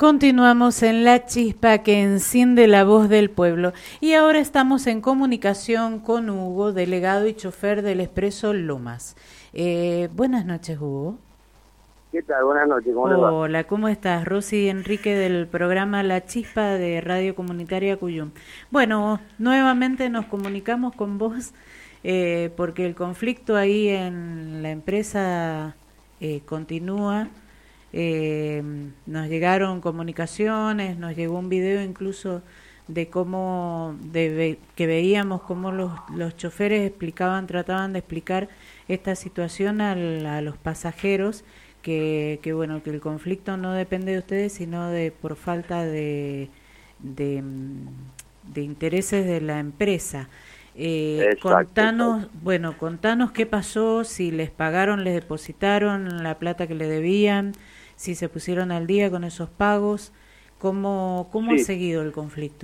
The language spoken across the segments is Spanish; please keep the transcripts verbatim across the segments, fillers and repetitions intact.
Continuamos en La Chispa que enciende la voz del pueblo y ahora estamos en comunicación con Hugo, delegado y chofer del Expreso Lomas. Eh, buenas noches, Hugo. ¿Qué tal? Buenas noches, ¿cómo le va? Hola, ¿cómo estás? Rosy Enrique del programa La Chispa de Radio Comunitaria Cuyum. Bueno, nuevamente nos comunicamos con vos eh, porque el conflicto ahí en la empresa eh, continúa. Eh, nos llegaron comunicaciones, nos llegó un video incluso de cómo, de, que veíamos cómo los, los choferes explicaban, trataban de explicar esta situación al, a los pasajeros, que, que bueno, que el conflicto no depende de ustedes, sino de por falta de, de, de intereses de la empresa. Eh, exacto, contanos, exacto. bueno, contanos qué pasó, si les pagaron, les depositaron la plata que le debían, si se pusieron al día con esos pagos, ¿cómo, cómo sí. ha seguido el conflicto?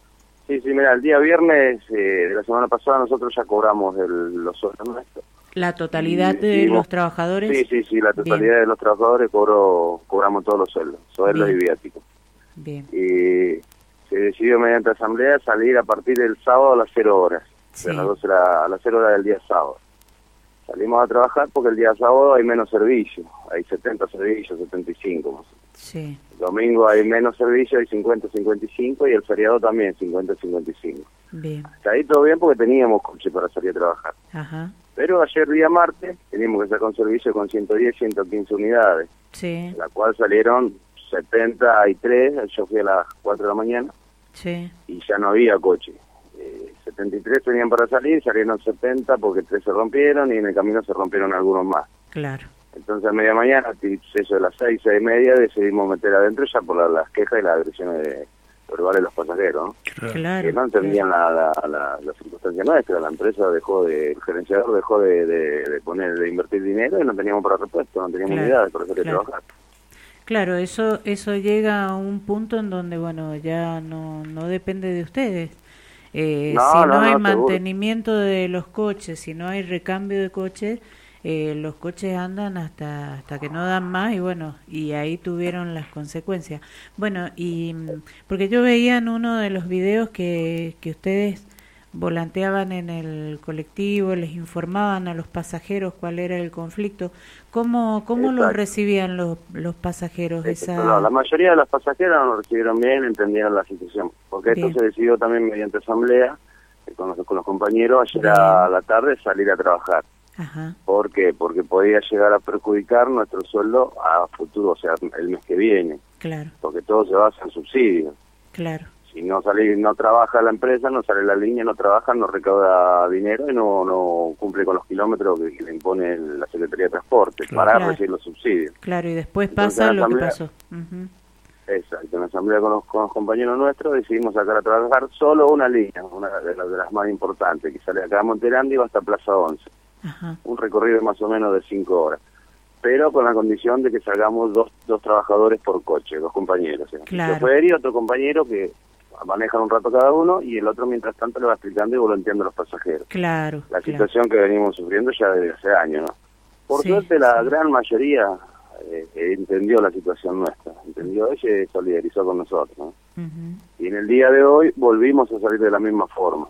Sí, sí, mira, el día viernes eh, de la semana pasada nosotros ya cobramos el, los sueldos nuestros. ¿La totalidad y, de y, los trabajadores? Sí, sí, sí, la totalidad Bien. de los trabajadores cobró, cobramos todos los sueldos, sueldos Bien. y viáticos. Bien. Y se decidió mediante asamblea salir a partir del sábado a las cero horas, sí. a, las doce, a las cero horas del día sábado. Salimos a trabajar porque el día sábado hay menos servicios, hay setenta servicios, setenta y cinco más o menos. Sí. El domingo hay menos servicios, hay cincuenta, cincuenta y cinco y el feriado también cincuenta, cincuenta y cinco. Bien. Hasta ahí todo bien porque teníamos coche para salir a trabajar. Ajá. Pero ayer día martes teníamos que sacar un servicio con ciento diez, ciento quince unidades, sí. la cual salieron setenta y tres, yo fui a las cuatro de la mañana sí. y ya no había coche. setenta y tres tenían para salir, salieron setenta porque tres se rompieron y en el camino se rompieron algunos más. Claro. Entonces a media mañana, eso de las seis, seis y media, decidimos meter adentro ya por la, las quejas y las agresiones de, verbales de los pasajeros, ¿no? Claro. Que no entendían claro. la, la, la, la circunstancia nuestra. La empresa dejó de, el gerenciador dejó de, de, de poner, de invertir dinero y no teníamos para repuesto, no teníamos claro. unidades para hacer claro. trabajar. Claro, eso eso llega a un punto en donde, bueno, ya no, no depende de ustedes. Eh, no, si no, no hay no, mantenimiento de los coches, si no hay recambio de coches, eh, los coches andan hasta hasta que no dan más y bueno, y ahí tuvieron las consecuencias. Bueno, y porque yo veía en uno de los videos que, que ustedes volanteaban en el colectivo, les informaban a los pasajeros cuál era el conflicto. ¿Cómo, cómo los recibían los, los pasajeros? Esa... No, la mayoría de los pasajeros nos recibieron bien, entendieron la situación, porque bien. Esto se decidió también mediante asamblea, eh, con, los, con los compañeros, ayer bien. a la tarde salir a trabajar. Ajá. ¿Por qué? Porque podía llegar a perjudicar nuestro sueldo a futuro, o sea, el mes que viene. Claro. Porque todo se basa en subsidios. Claro. Si no sale, no trabaja la empresa, no sale la línea, no trabaja, no recauda dinero y no no cumple con los kilómetros que, que le impone la Secretaría de Transporte claro. para claro. recibir los subsidios. Claro, y después Entonces, pasa lo que pasó. Uh-huh. Exacto, en la asamblea con los, con los compañeros nuestros decidimos sacar a trabajar solo una línea, una de las, de las más importantes, que sale acá a Monterandi y va hasta Plaza once. Ajá. Un recorrido más o menos de cinco horas. Pero con la condición de que salgamos dos, dos trabajadores por coche, dos compañeros. ¿eh? Claro. Un chofer y otro compañero que manejan un rato cada uno y el otro mientras tanto le va explicando y volanteando a los pasajeros. Claro. La claro. situación que venimos sufriendo ya desde hace años, ¿no? Por sí, suerte la sí. gran mayoría eh, entendió la situación nuestra, entendió y se solidarizó con nosotros, ¿no? Uh-huh. Y en el día de hoy volvimos a salir de la misma forma.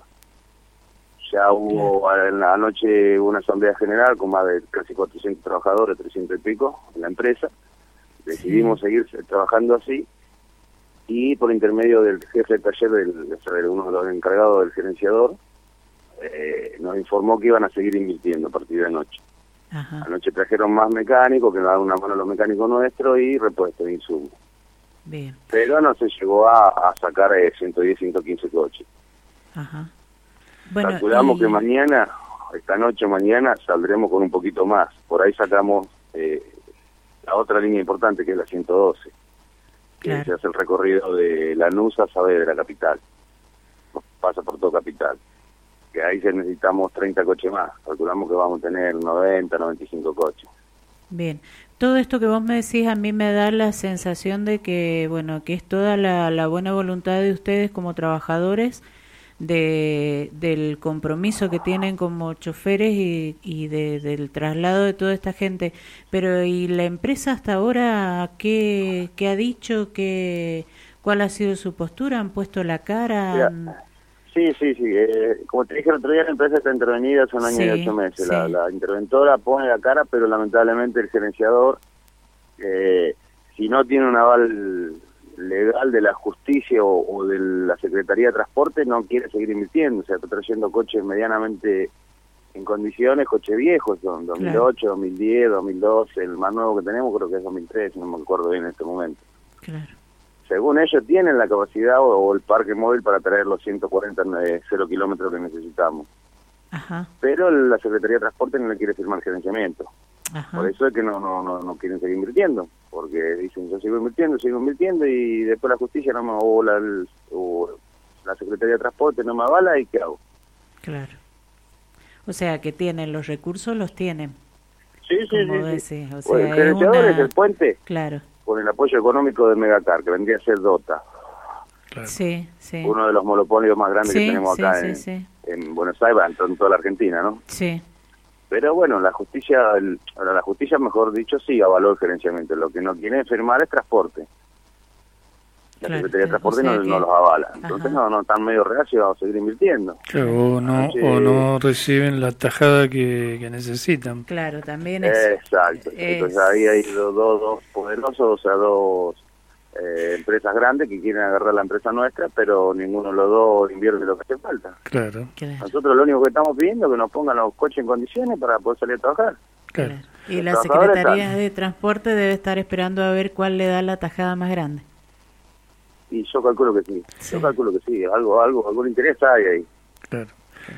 Ya hubo claro. en la noche una asamblea general con más de casi cuatrocientos trabajadores, trescientos y pico en la empresa. Decidimos sí. seguir trabajando así. Y por intermedio del jefe de taller, del, de uno de los encargados del gerenciador, eh, nos informó que iban a seguir invirtiendo a partir de anoche. Ajá. Anoche trajeron más mecánicos, que nos dan una mano a los mecánicos nuestros, y repuestos de insumos. Bien. Pero no se llegó a, a sacar eh, ciento diez, ciento quince coches. Ajá. Bueno, Calculamos y... que mañana, esta noche o mañana, saldremos con un poquito más. Por ahí sacamos eh, la otra línea importante, que es la ciento doce. Claro. Que se hace el recorrido de Lanús a Saavedra, capital. Pasa por todo capital. Que ahí se necesitamos treinta coches más. Calculamos que vamos a tener noventa, noventa y cinco coches. Bien. Todo esto que vos me decís a mí me da la sensación de que, bueno, que es toda la, la buena voluntad de ustedes como trabajadores de del compromiso que tienen como choferes y, y de, del traslado de toda esta gente. Pero ¿y la empresa hasta ahora qué, qué ha dicho? ¿Qué, cuál ha sido su postura? ¿Han puesto la cara? Mira, sí, sí, sí. Eh, como te dije el otro día, la empresa está intervenida hace un año sí, y ocho meses. Sí. La, la interventora pone la cara, pero lamentablemente el gerenciador, eh, si no tiene un aval legal de la justicia o, o de la Secretaría de Transporte, no quiere seguir invirtiendo. O sea, está trayendo coches medianamente en condiciones, coches viejos, son dos mil ocho, claro. dos mil diez, dos mil doce, el más nuevo que tenemos creo que es dos mil tres, no me acuerdo bien en este momento. Claro. Según ellos tienen la capacidad o, o el parque móvil para traer los ciento cuarenta eh, cero kilómetros que necesitamos. Ajá. Pero la Secretaría de Transporte no le quiere firmar gerenciamiento. Ajá. Por eso es que no, no no no quieren seguir invirtiendo, porque dicen yo sigo invirtiendo, sigo invirtiendo y después la justicia no me o la, o la Secretaría de Transporte no me avala y ¿qué hago? Claro. O sea que tienen los recursos, los tienen. Sí, sí, como sí. decís. sí. O sea, bueno, el gerenciador es, una... es el puente. Claro. Con el apoyo económico de Megacar, que vendría a ser Dota. Claro. Sí, sí. Uno de los monopolios más grandes sí, que tenemos sí, acá sí, en, sí. en Buenos Aires, en toda la Argentina, ¿no? Sí. Pero bueno, la justicia, el, ahora la justicia, mejor dicho, sí avaló el gerenciamiento. Lo que no quiere firmar es transporte. La claro, Secretaría de Transporte o sea no, que... no los avala. Entonces Ajá. no, no están medio reacios a seguir invirtiendo. Claro, o no, Anoche... o no reciben la tajada que, que necesitan. Claro, también es... Exacto. Es... Entonces ahí hay dos, dos, dos poderosos, o sea, dos eh, empresas grandes que quieren agarrar la empresa nuestra, pero ninguno de los dos invierte lo que hace falta. Claro. claro. Nosotros lo único que estamos pidiendo es que nos pongan los coches en condiciones para poder salir a trabajar. Claro. claro. Y los la Secretaría de Transporte debe estar esperando a ver cuál le da la tajada más grande. Y yo calculo que sí, sí. yo calculo que sí, algo, algo, algún interés hay ahí. Claro.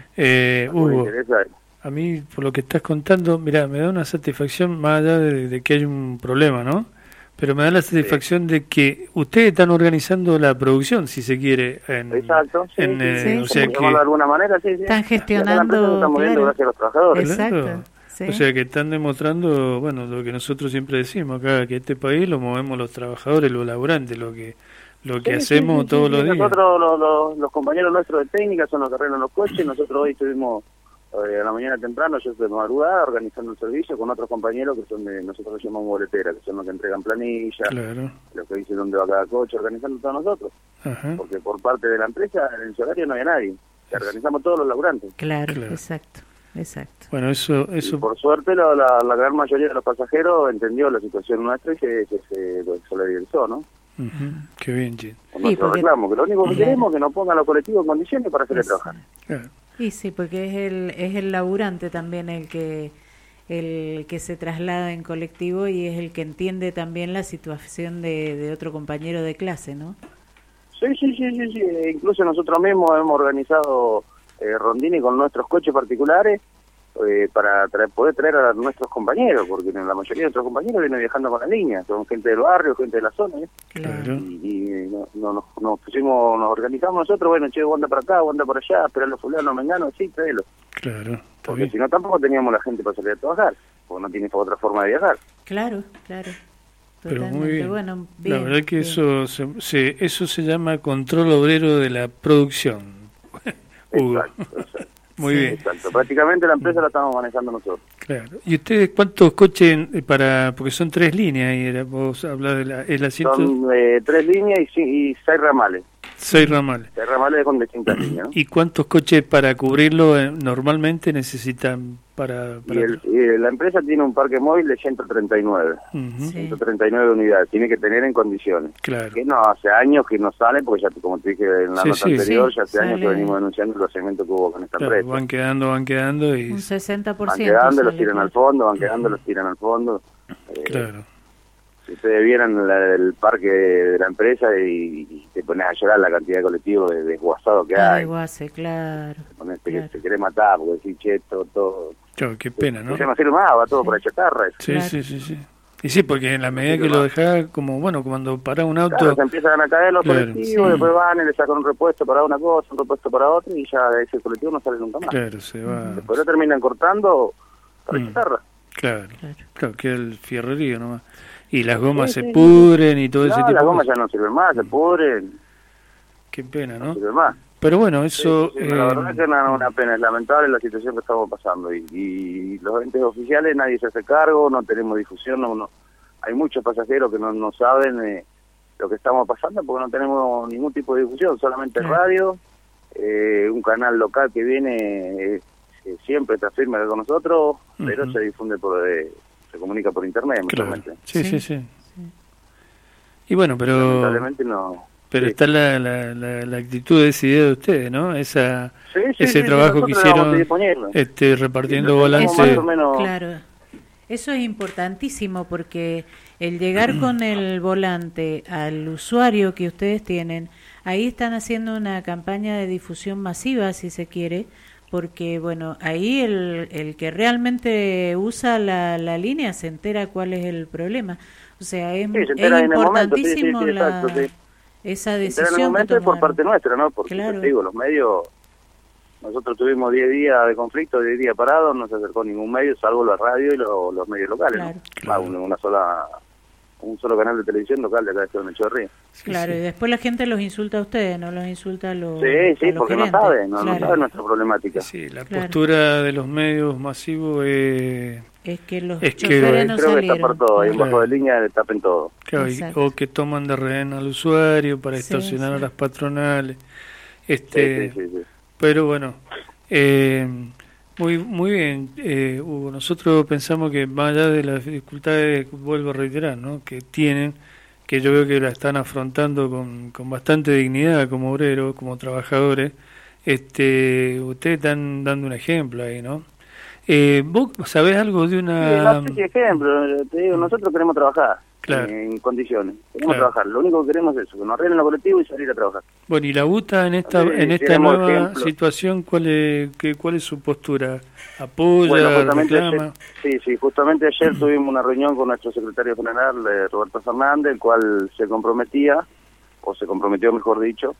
Eh, Hugo, hay. a mí por lo que estás contando, mira, me da una satisfacción más allá de, de que hay un problema, ¿no? Pero me da la satisfacción sí. de que ustedes están organizando la producción, si se quiere. En, Exacto, sí, en, sí, eh, sí. O sea que, de alguna manera, sí, sí. Están gestionando, estamos viendo gracias a los trabajadores. Exacto. Claro. Sí. O sea que están demostrando, bueno, lo que nosotros siempre decimos acá, que este país lo movemos los trabajadores, los laburantes, lo que lo que sí, hacemos sí, sí, todos sí, los sí. días. Nosotros, los, los, los compañeros nuestros de técnica son los que arreglan los coches. Nosotros hoy estuvimos eh, a la mañana temprano, yo de madrugada, organizando el servicio con otros compañeros que son de, nosotros los llamamos boletera, que son los que entregan planillas, claro. los que dicen dónde va cada coche, organizando todos nosotros. Ajá. Porque por parte de la empresa, en el horario no había nadie. O sea, organizamos todos los laburantes. Claro, claro. exacto. Exacto. Bueno, eso... eso... Y por suerte la, la, la gran mayoría de los pasajeros entendió la situación nuestra y se, se, se, se solidarizó, ¿no? Uh-huh. Qué bien, Jim. Con nuestro porque... reclamo, que lo único que claro. queremos es que nos pongan los colectivos en condiciones para hacerle trabajar. Claro. Y sí, porque es el es el laburante también el que el que se traslada en colectivo y es el que entiende también la situación de, de otro compañero de clase, ¿no? Sí, sí, sí, sí, sí. Incluso nosotros mismos hemos organizado eh, rondines con nuestros coches particulares eh, para traer, poder traer a nuestros compañeros, porque la mayoría de nuestros compañeros vienen viajando con la línea, son gente del barrio, gente de la zona, ¿eh? Claro. Y, y no, no, nos, nos pusimos, nos organizamos nosotros, bueno, che, anda para acá, anda por allá, esperarlo fulano, mengano, sí, tráelo. Claro. Porque bien. si no tampoco teníamos la gente para salir a trabajar, porque no tiene otra forma de viajar. Claro, claro. Pero muy bien. Bueno, bien. La verdad que bien. eso se, se, eso se llama control obrero de la producción. Hugo. Exacto, exacto. Muy sí. bien. Exacto. Prácticamente la empresa la estamos manejando nosotros. Claro. ¿Y ustedes cuántos coches para, porque son tres líneas y era, vos hablás de la, el asiento? Son eh, tres líneas y, y seis ramales. Seis ramales. Seis ramales con distintas líneas, ¿no? ¿Y cuántos coches para cubrirlo eh, normalmente necesitan para...? para... Y, el, y la empresa tiene un parque móvil de ciento treinta y nueve. Uh-huh. Sí. ciento treinta y nueve unidades. Tiene que tener en condiciones. Claro. Que no, hace años que no sale, porque ya, como te dije en la Sí, nota sí, anterior, sí, ya hace sale. años que venimos denunciando el vaciamiento que hubo con esta Claro, empresa. van quedando, van quedando y... Un sesenta por Van ciento. quedando, los sale, tiran claro. al fondo, van quedando, los tiran al fondo. Eh, Claro. Si ustedes vieran la, el parque de la empresa y, y te pones a llorar la cantidad de colectivos de desguazados que Ah, hay. de Guase, claro. Con este claro. que se quiere matar, porque decís, che, todo, todo. Claro, qué pena, ¿no? Se me sirve más, va todo Sí. por la chatarra. Eso. Sí, Claro. sí, sí, sí. Y sí, porque en la medida Sí, que va. lo dejás, como, bueno, cuando para un auto... Claro, se empiezan a caer los Claro, colectivos, sí. después van y le sacan un repuesto para una cosa, un repuesto para otra, y ya ese colectivo no sale nunca más. Claro, se va... Después lo terminan cortando para Mm. la chatarra. Claro, Claro. claro, queda el fierrerío nomás. Y las gomas Sí, se sí, pudren y todo No, ese tipo las de gomas cosas. ya no sirven más, se pudren, Qué pena, no ¿no? sirven más. Pero bueno, eso... Sí, sí, sí, eh, la verdad es que es una, una pena, es lamentable la situación que estamos pasando. Y, y los entes oficiales, nadie se hace cargo, no tenemos difusión, no, no hay muchos pasajeros que no, no saben eh, lo que estamos pasando porque no tenemos ningún tipo de difusión, solamente Claro. radio, eh, un canal local que viene, eh, siempre está firme con nosotros, uh-huh. pero se difunde por... Eh, se comunica por internet, claro. mutuamente. Sí, sí, sí, sí. Y bueno, pero... Lamentablemente no... Pero sí. está la, la, la, la actitud decidida de ustedes, ¿no? Esa, sí, sí, ese sí, trabajo sí, que hicieron este, repartiendo volantes. Eso, claro, eso es importantísimo porque el llegar con el volante al usuario que ustedes tienen, ahí están haciendo una campaña de difusión masiva, si se quiere, porque, bueno, ahí el, el que realmente usa la, la línea se entera cuál es el problema. O sea, es, sí, es importantísimo sí, sí, sí, la... exacto, sí. esa decisión. En el momento es por parte nuestra, ¿no? Porque claro. te digo, los medios, nosotros tuvimos diez días de conflicto, diez días parados, no se acercó ningún medio, salvo la radio y lo, los medios locales, claro. ¿no? Claro. Ah, una, una sola, un solo canal de televisión local de acá de Esteban Echeverría. Claro, sí. Y después la gente los insulta a ustedes, no los insulta a los Sí, sí, a los porque gerentes. no saben, no, claro. no saben nuestra problemática. Sí, la claro. postura de los medios masivos es... Es que los es choferes que, no creo salieron. que está por todo, ahí claro. bajo de línea tapen todo. Claro, y, o que toman de rehén al usuario para extorsionar sí, sí. a las patronales. Este, sí, sí, sí, sí. Pero bueno, eh, muy muy bien, eh, Hugo. Nosotros pensamos que más allá de las dificultades, vuelvo a reiterar, ¿no? que tienen, que yo veo que la están afrontando con, con bastante dignidad como obreros, como trabajadores, este, ustedes están dando un ejemplo ahí, ¿no? Eh, ¿Vos sabés algo de una...? Sí, no sé si ejemplo, te digo, nosotros queremos trabajar claro. en condiciones, queremos claro. trabajar, lo único que queremos es eso, que nos arreglen lo colectivo y salir a trabajar. Bueno, y la U T A en esta sí, en esta nueva ejemplo. situación, ¿cuál es, qué, cuál es su postura? ¿Apoya, bueno, justamente reclama? Ayer, sí, sí, justamente ayer tuvimos una reunión con nuestro secretario general, eh, Roberto Fernández, el cual se comprometía, o se comprometió mejor dicho,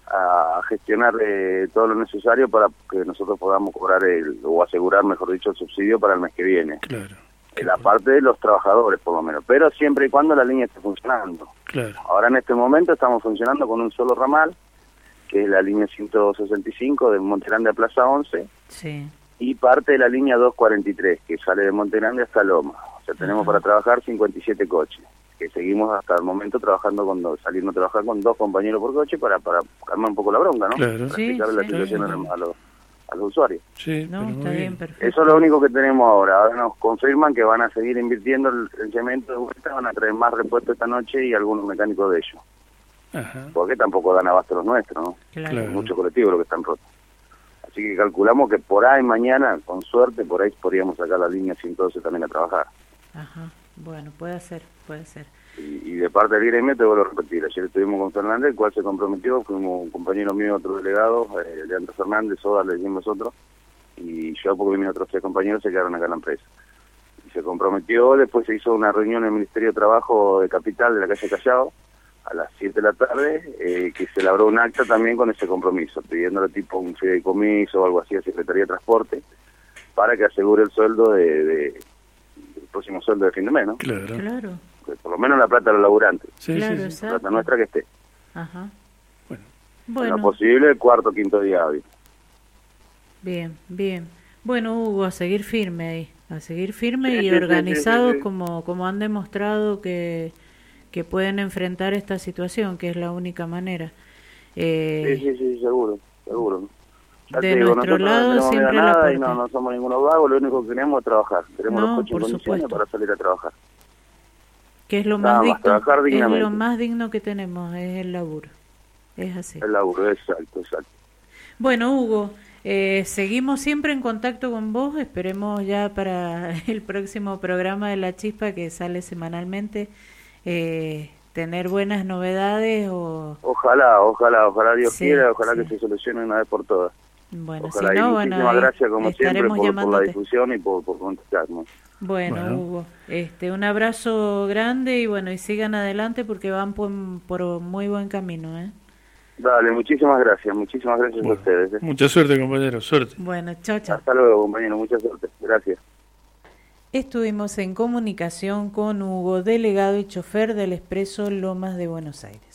a gestionar eh, todo lo necesario para que nosotros podamos cobrar el, o asegurar, mejor dicho, el subsidio para el mes que viene. Claro. En la parte de los trabajadores, por lo menos, pero siempre y cuando la línea esté funcionando. Claro. Ahora en este momento estamos funcionando con un solo ramal, que es la línea ciento sesenta y cinco de Monte Grande a Plaza once, sí. y parte de la línea doscientos cuarenta y tres, que sale de Monte Grande hasta Loma. O sea, tenemos uh-huh. para trabajar cincuenta y siete coches, que seguimos hasta el momento trabajando con dos, saliendo a trabajar con dos compañeros por coche para para calmar un poco la bronca, ¿no? Claro. Para sí, explicarle sí, la situación sí. a, los, a los usuarios. Sí, no, está bien, bien, perfecto. Eso es lo único que tenemos ahora. Ahora nos confirman que van a seguir invirtiendo el financiamiento de vuelta, van a traer más repuestos esta noche y algunos mecánicos de ellos. Ajá. Porque tampoco dan abasto los nuestros, ¿no? Claro. Hay muchos colectivos los que están rotos. Así que calculamos que por ahí mañana, con suerte, por ahí podríamos sacar la línea ciento doce también a trabajar. Ajá, bueno, puede ser, puede ser. Y, y de parte del gremio te vuelvo a repetir, ayer estuvimos con Fernández, el cual se comprometió, fuimos un compañero mío, otro delegado, eh, Leandro Fernández, Soda, le dijimos nosotros, y yo porque vinieron otros tres compañeros, se quedaron acá en la empresa. Y se comprometió, después se hizo una reunión en el Ministerio de Trabajo de Capital, de la calle Callao, a las siete de la tarde, eh, que se elaboró un acta también con ese compromiso, pidiéndole tipo un fideicomiso o algo así a Secretaría de Transporte, para que asegure el sueldo de, de el próximo sueldo de fin de mes, ¿no? Claro. Claro. Pues por lo menos la plata de los laburantes. Sí, claro, sí, sí. exacto. La plata nuestra que esté. Ajá. Bueno. Bueno. En lo posible, el cuarto o quinto día hábil. Bien, bien. Bueno, Hugo, a seguir firme ahí, a seguir firme Sí, y sí, organizados sí, sí, sí. como como han demostrado que, que pueden enfrentar esta situación, que es la única manera. Eh, Sí, sí, sí, seguro, seguro. Ya de te digo, nuestro nosotros lado no tenemos siempre miedo a la nada y puerta. no, no somos ninguno vagos, lo único que queremos es trabajar. Queremos No, los coches en por condiciones supuesto. para salir a trabajar. que es lo Nada más más, digno, trabajar es dignamente. lo más digno que tenemos, es el laburo. Es así. El laburo, exacto, exacto. Bueno, Hugo, eh, seguimos siempre en contacto con vos. Esperemos ya para el próximo programa de La Chispa que sale semanalmente eh, tener buenas novedades o... Ojalá, ojalá, ojalá Dios Sí, quiera, ojalá sí. que se solucione una vez por todas. Bueno, Ojalá, si y no, muchísimas bueno, ahí gracias como siempre estaremos por, por la llamándote. difusión y por, por contestarnos. Bueno, Bueno. Hugo, este, un abrazo grande y bueno, y sigan adelante porque van por, por muy buen camino, ¿eh? Dale, muchísimas gracias, muchísimas gracias Bueno, a ustedes. ¿eh? mucha suerte, compañero, suerte. Bueno, chao, chao. Hasta luego, compañero, mucha suerte. Gracias. Estuvimos en comunicación con Hugo, delegado y chofer del Expreso Lomas de Buenos Aires.